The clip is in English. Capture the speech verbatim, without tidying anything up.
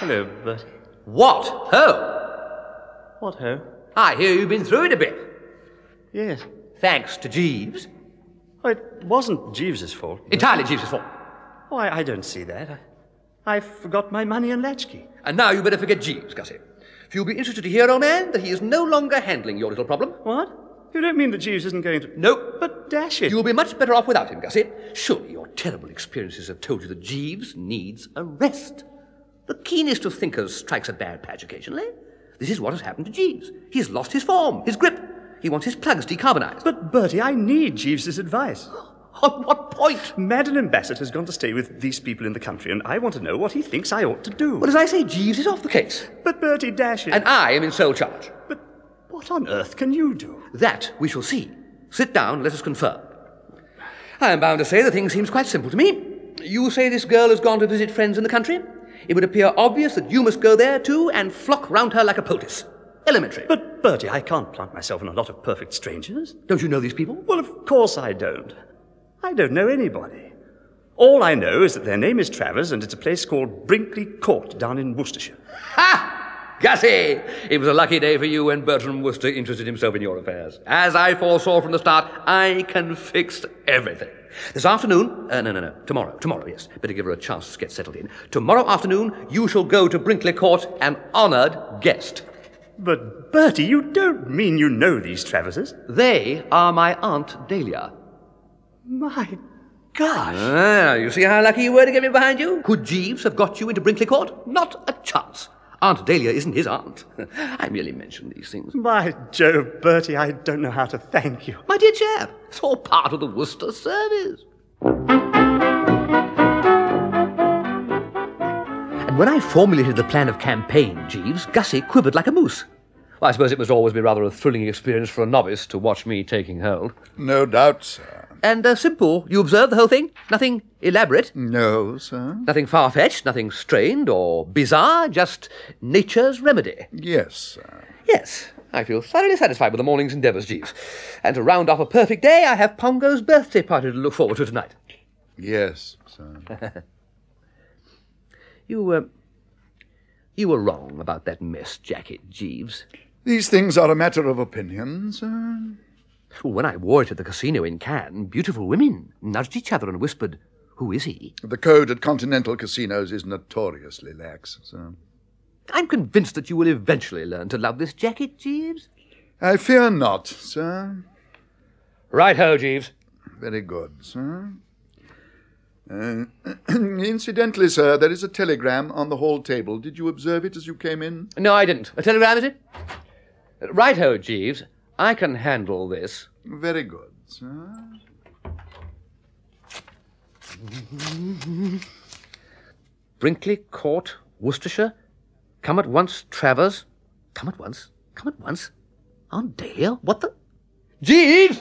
Hello, Bertie. What ho? What ho? I hear you've been through it a bit. Yes. Thanks to Jeeves. Oh, it wasn't Jeeves's fault. Entirely Jeeves' fault. Oh, I, I don't see that. I, I forgot my money and latchkey. And now you better forget Jeeves, Gussie. For you'll be interested to hear, old man, that he is no longer handling your little problem. What? You don't mean that Jeeves isn't going to... No. But dash it. You'll be much better off without him, Gussie. Surely your terrible experiences have told you that Jeeves needs a rest. The keenest of thinkers strikes a bad patch occasionally. This is what has happened to Jeeves. He's lost his form, his grip. He wants his plugs decarbonized. But, Bertie, I need Jeeves's advice. On what point? Madeline Bassett has gone to stay with these people in the country, and I want to know what he thinks I ought to do. Well, as I say, Jeeves is off the case. But, Bertie, dash it. And I am in sole charge. But what on earth can you do? That we shall see. Sit down, let us confer. I am bound to say the thing seems quite simple to me. You say this girl has gone to visit friends in the country. It would appear obvious that you must go there too and flock round her like a poultice. Elementary. But, Bertie, I can't plant myself in a lot of perfect strangers. Don't you know these people? Well, of course I don't. I don't know anybody. All I know is that their name is Travers, and it's a place called Brinkley Court down in Worcestershire. Ha! Gussie! It was a lucky day for you when Bertram Wooster interested himself in your affairs. As I foresaw from the start, I can fix everything. This afternoon, uh, no, no, no, tomorrow, tomorrow, yes. Better give her a chance to get settled in. Tomorrow afternoon, you shall go to Brinkley Court, an honoured guest. But, Bertie, you don't mean you know these Traverses? They are my Aunt Dahlia. My gosh. Ah, you see how lucky you were to get me behind you? Could Jeeves have got you into Brinkley Court? Not a chance. Aunt Dahlia isn't his aunt. I merely mention these things. By Jove, Bertie, I don't know how to thank you. My dear chap, it's all part of the Worcester service. And when I formulated the plan of campaign, Jeeves, Gussie quivered like a moose. Well, I suppose it must always be rather a thrilling experience for a novice to watch me taking hold. No doubt, sir. And uh, simple. You observed the whole thing? Nothing elaborate? No, sir. Nothing far-fetched, nothing strained or bizarre, just nature's remedy. Yes, sir. Yes, I feel thoroughly satisfied with the morning's endeavours, Jeeves. And to round off a perfect day, I have Pongo's birthday party to look forward to tonight. Yes, sir. you, uh, you were wrong about that mess jacket, Jeeves. These things are a matter of opinion, sir. When I wore it at the casino in Cannes, beautiful women nudged each other and whispered, "Who is he?" The code at continental casinos is notoriously lax, sir. I'm convinced that you will eventually learn to love this jacket, Jeeves. I fear not, sir. Right-ho, Jeeves. Very good, sir. Uh, incidentally, sir, there is a telegram on the hall table. Did you observe it as you came in? No, I didn't. A telegram, is it? Right-ho, Jeeves. I can handle this. Very good, sir. Brinkley Court, Worcestershire. Come at once, Travers. Come at once. Come at once. Aunt Dahlia? What the... Jeeves!